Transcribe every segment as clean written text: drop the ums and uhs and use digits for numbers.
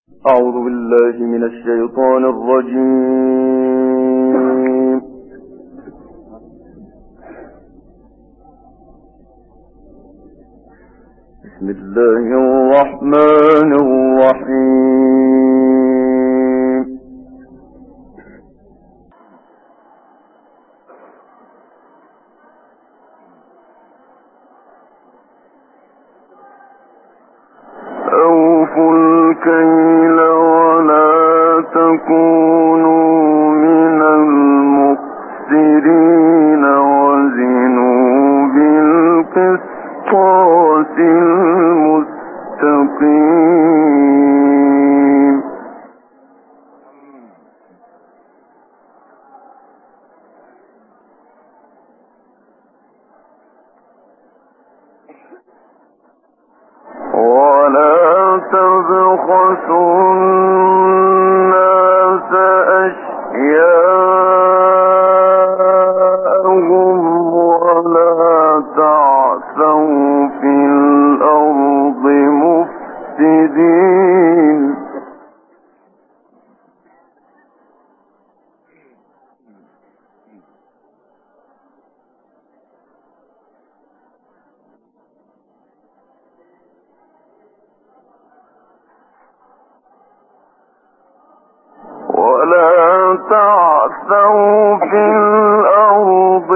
أعوذ بالله من الشيطان الرجيم. بسم الله الرحمن الرحيم. أوفوا الكيل ولا تكونوا من المخسرين وزنوا بالقسطاس المستقيم. ولا تبخسوا الناس أشياءهم ولا تعثوا في الأرض مفسدين. ولا تعثوا في الأرض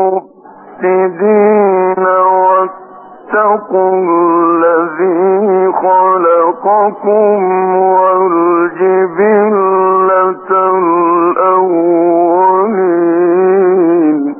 مفسدين واتقوا الذي خلقكم والجبلة الأولين.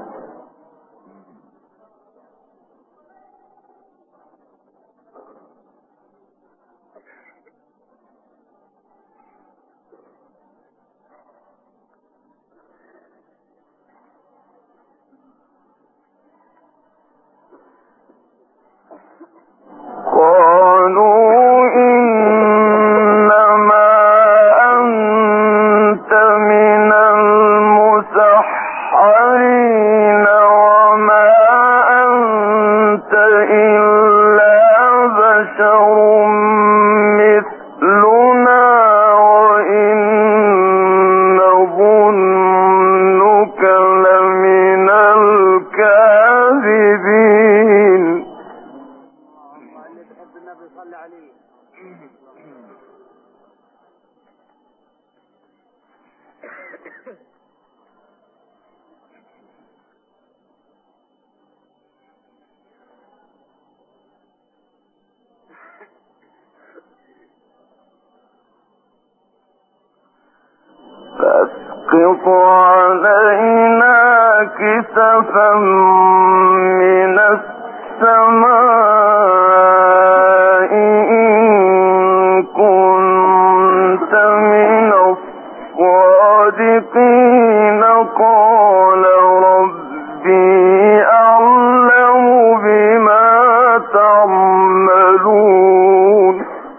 قالوا إنما أنت من المسحرين وما أنت إلا بشر مثلنا وإن نظنك لمن الكاذبين. فاسقط علينا كسفا من السماء إن كنت من الصادقين. قال ربي أعلم بما تعملون.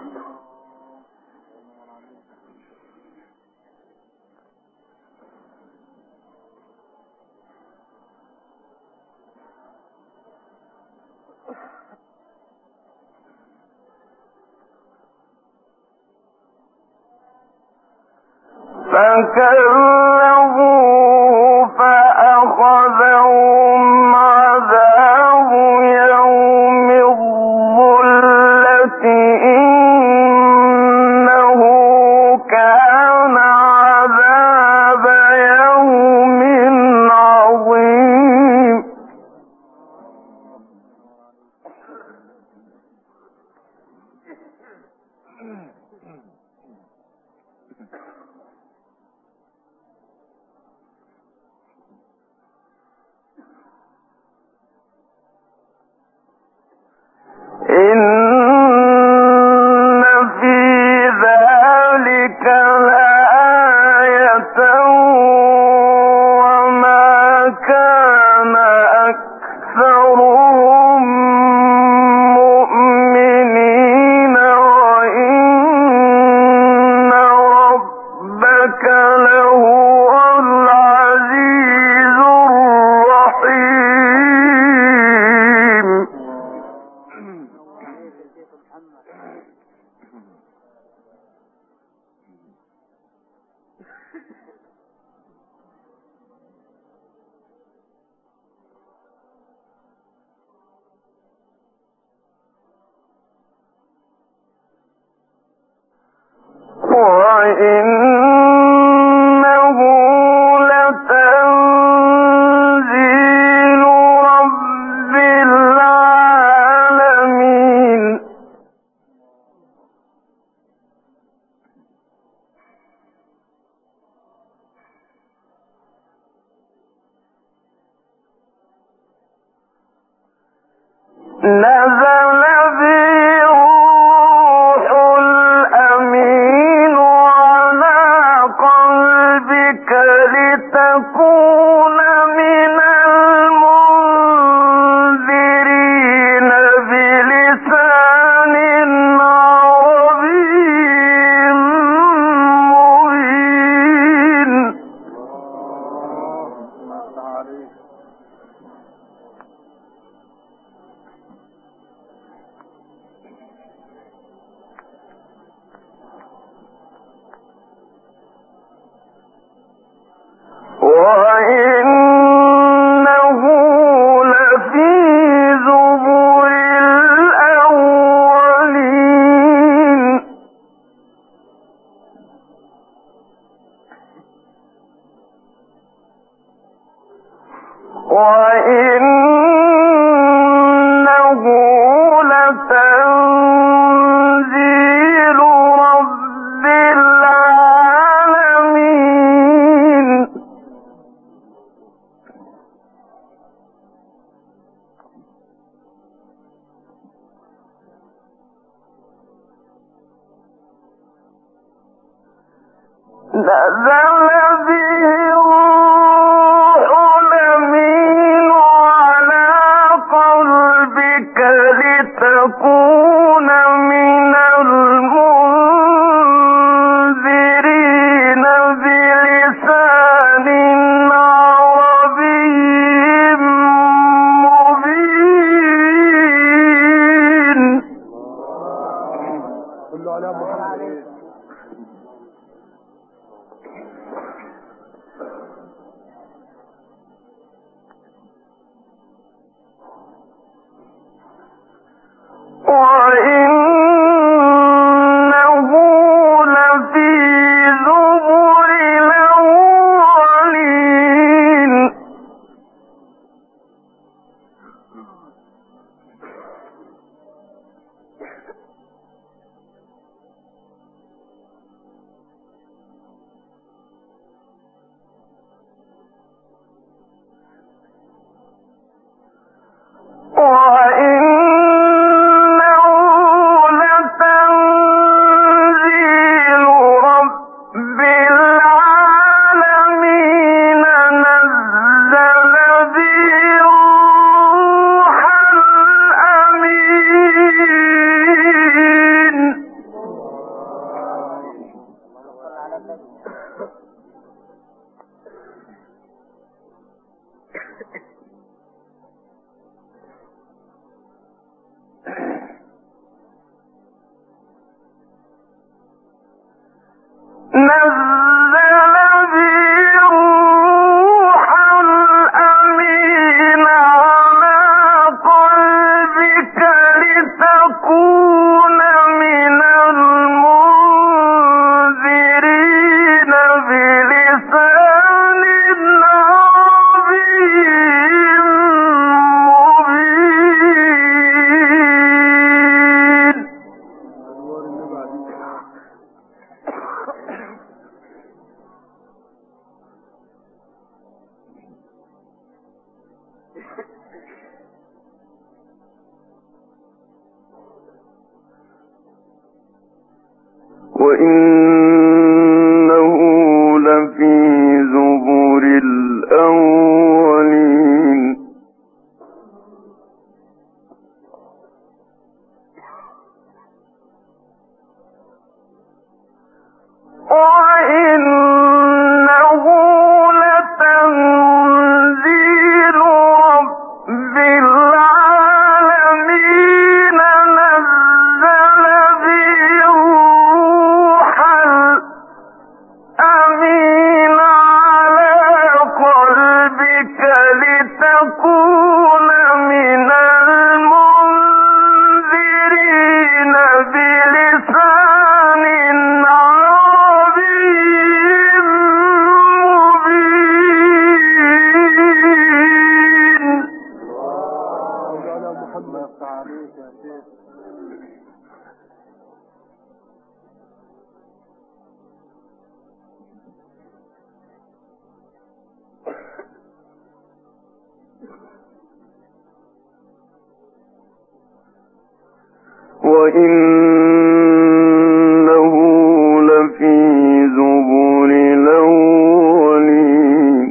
فكذبوه فأخذهم عذاب يوم الظلة إنه كان عذاب يوم عظيم. إن في ذلك لآية وما كان أكثرهم مؤمنين وإن ربك وإنه لتنزيل رب العالمين نزل به الروح الأمين على قلبك لتكون من المنذرين بلسان عربي مبين. وإنه لفي زبر الأولين وإنه لتنزيل رب العالمين نزل به الروح الأمين على قلبك لتكون من المنذرين بلسان عربي مبين. صلوا على محمد. وإنه لفي زبر الأولين وإنه لتنزيل رب العالمين نزل به الروح الأمين نزل به الروح الأمين على قلبك لتكون من المنذرين بلسان عربي مبين. وإنه لفي زبر الأولين وإنه لتنزيل رب العالمين نزل به الروح وإنه لفي زبر الأولين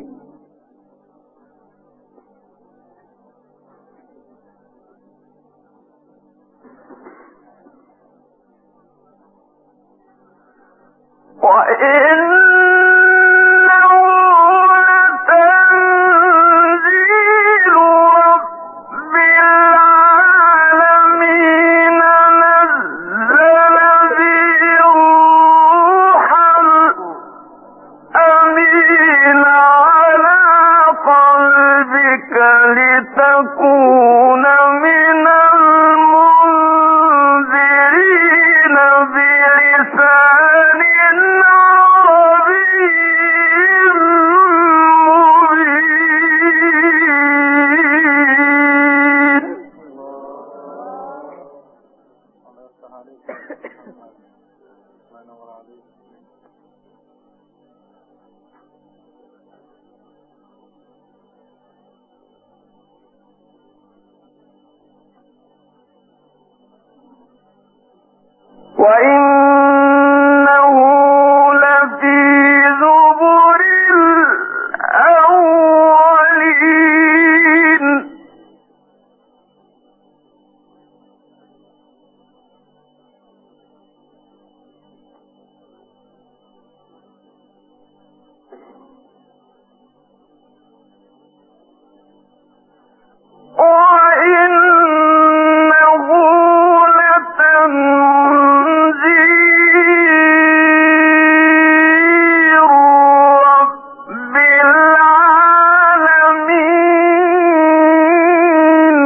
لتكون من المنذرين بلسان عربي مبين. وإنه لفي زبر الأولين وإنه لتنزيل رب العالمين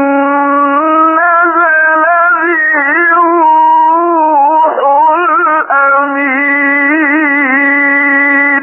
نزل به الروح الأمين.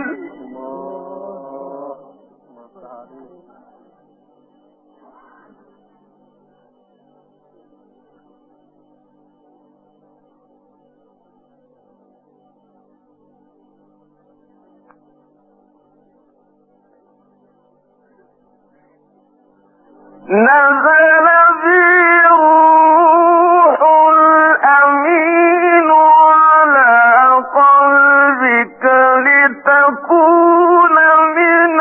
نزل به الروح الأمين على قلبك لتكون من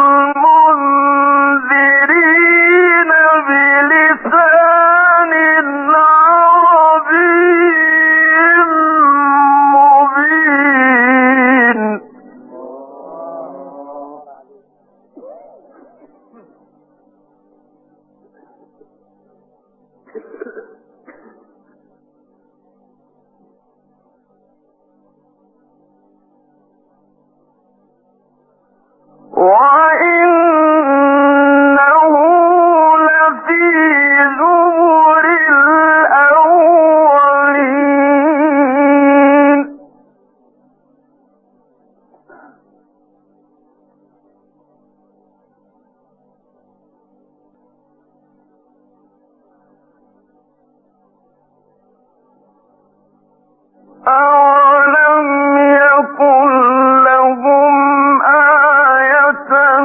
المنذرين بلسان عربي مبين. وإنه لفي زبر الأولين أولم يكن لهم آية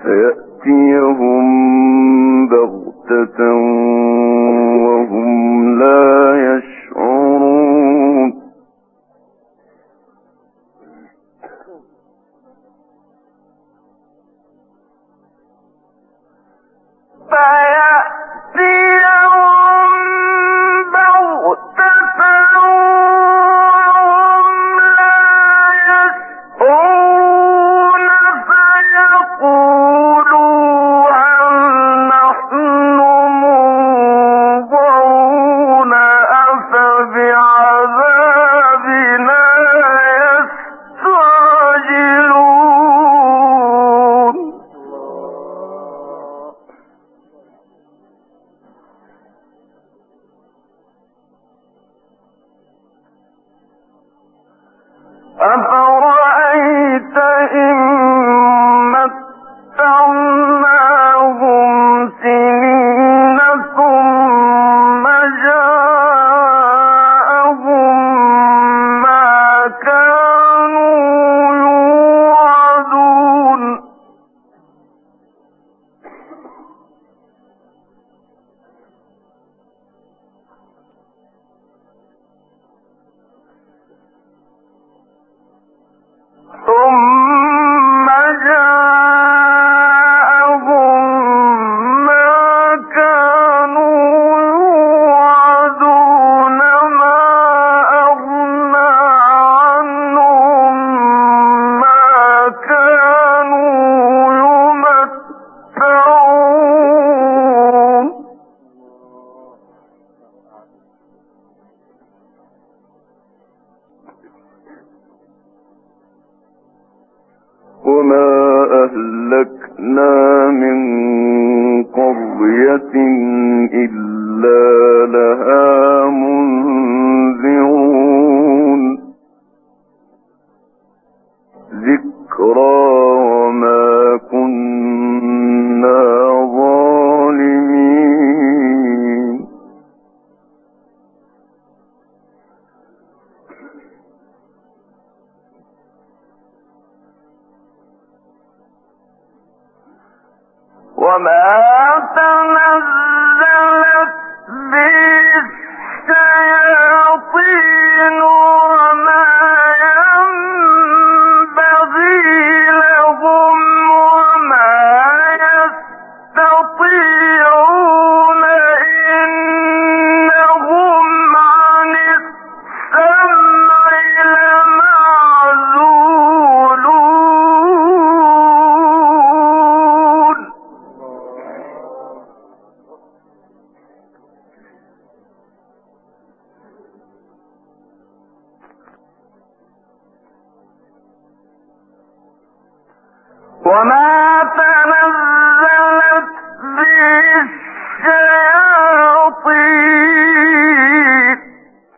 فيأتيهم بغتة وهم لا يشعرون أفرأيت إن متعناهم سنين ثم جاءهم ما كانوا يوعدون ثم جاءهم ما كانوا يوعدون ما أغنى عنهم ما كانوا يمتعون وما أهلكنا من قرية إلا لها منذرون ذكرى وما كنا ظالمين وما تنزلت به الشياطين وما ينبغي لهم وما يستطيعون إنهم عن السمع لمعزولون وما تنزلت به الشياطين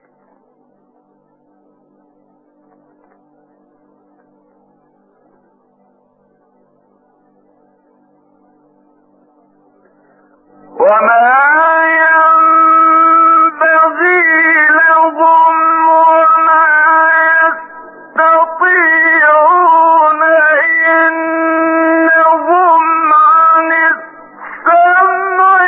وما ينبغي لهم وما يستطيعون إنهم عن السمع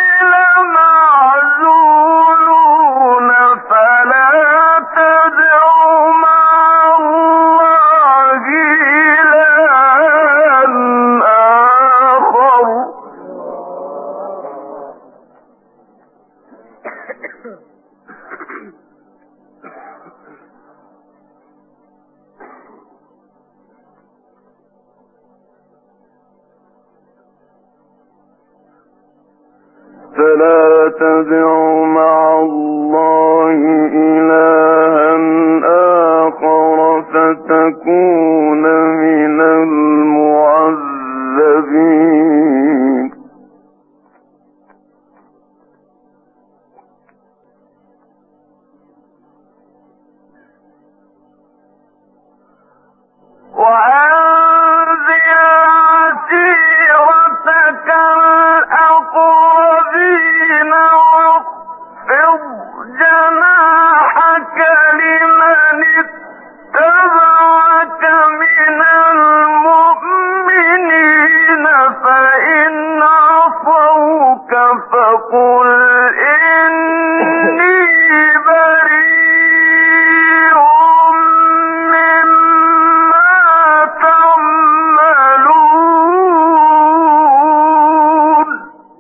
لمعزولون فلا تدع مع الله إلها آخر فلا تدع مع الله إلها آخر فتكون من المعذبين وأنذر عشيرتك الأقربين واخفض جناحك لمن اتبعك من المؤمنين فقل إني بريء مما تعملون.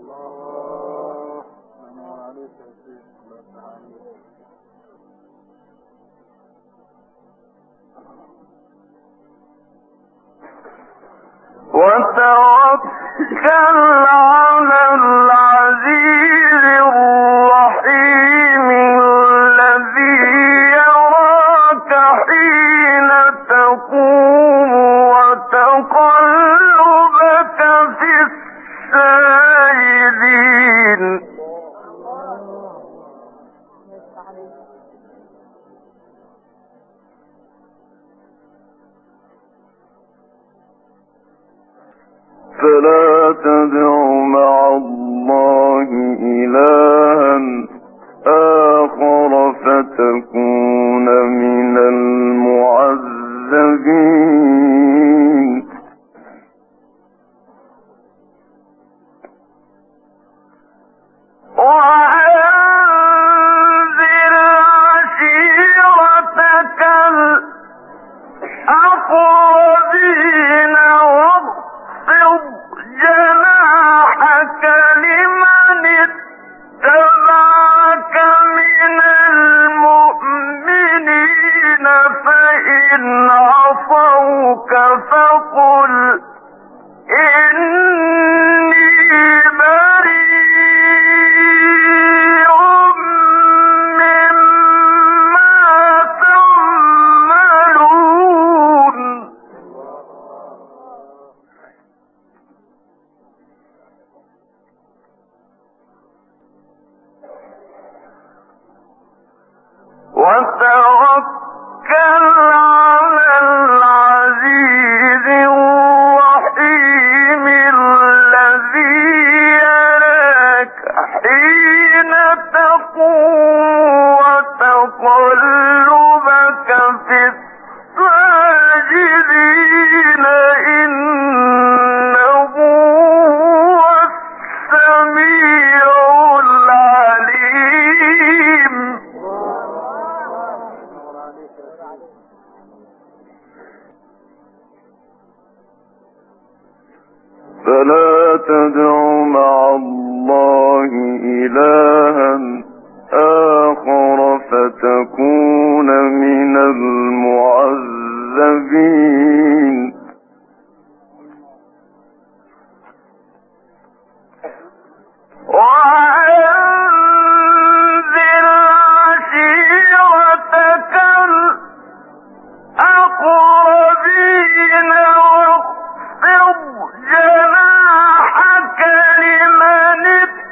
وتوكل على العزيز الرحيم الذي يراك حين تقوم وتقلبك في الساجدين. فلا تدع مع الله إلها آخر فتكون من المعذبين. وأنذر عشيرتك الأقربين واخفض جناحك لمن اتبعك من المؤمنين فإن عصوك فقل إني بريء مما تعملون. وتوكل على العزيز الرحيم الذي يراك حين تقوم وتقلبك في الساجدين إنه هو السميع العليم. فلا تدع مع الله إلها آخر فتكون من المعذبين. وأنذر عشيرتك الأقربين واخفض جناحك لمن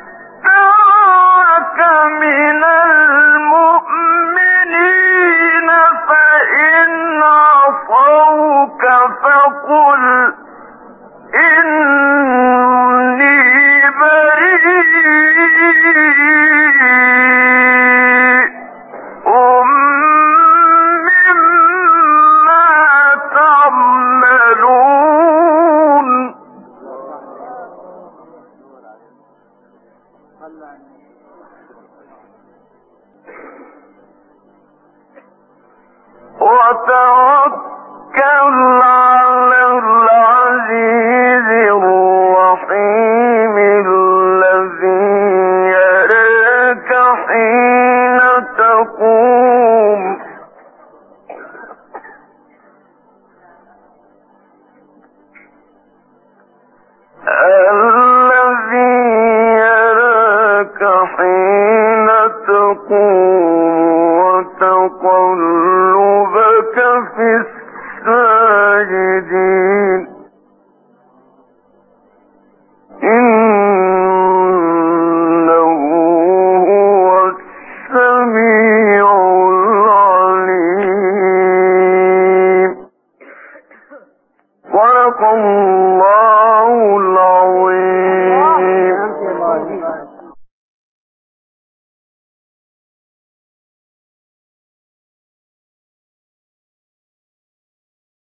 اتبعك من المؤمنين فإن عصوك فقل إني بريء مما تعملون. وتوكل على العزيز الرحيم الذي يراك حين تقوم وتقلبك في الساجدين إنه هو السميع العليم. صدق الله العظيم.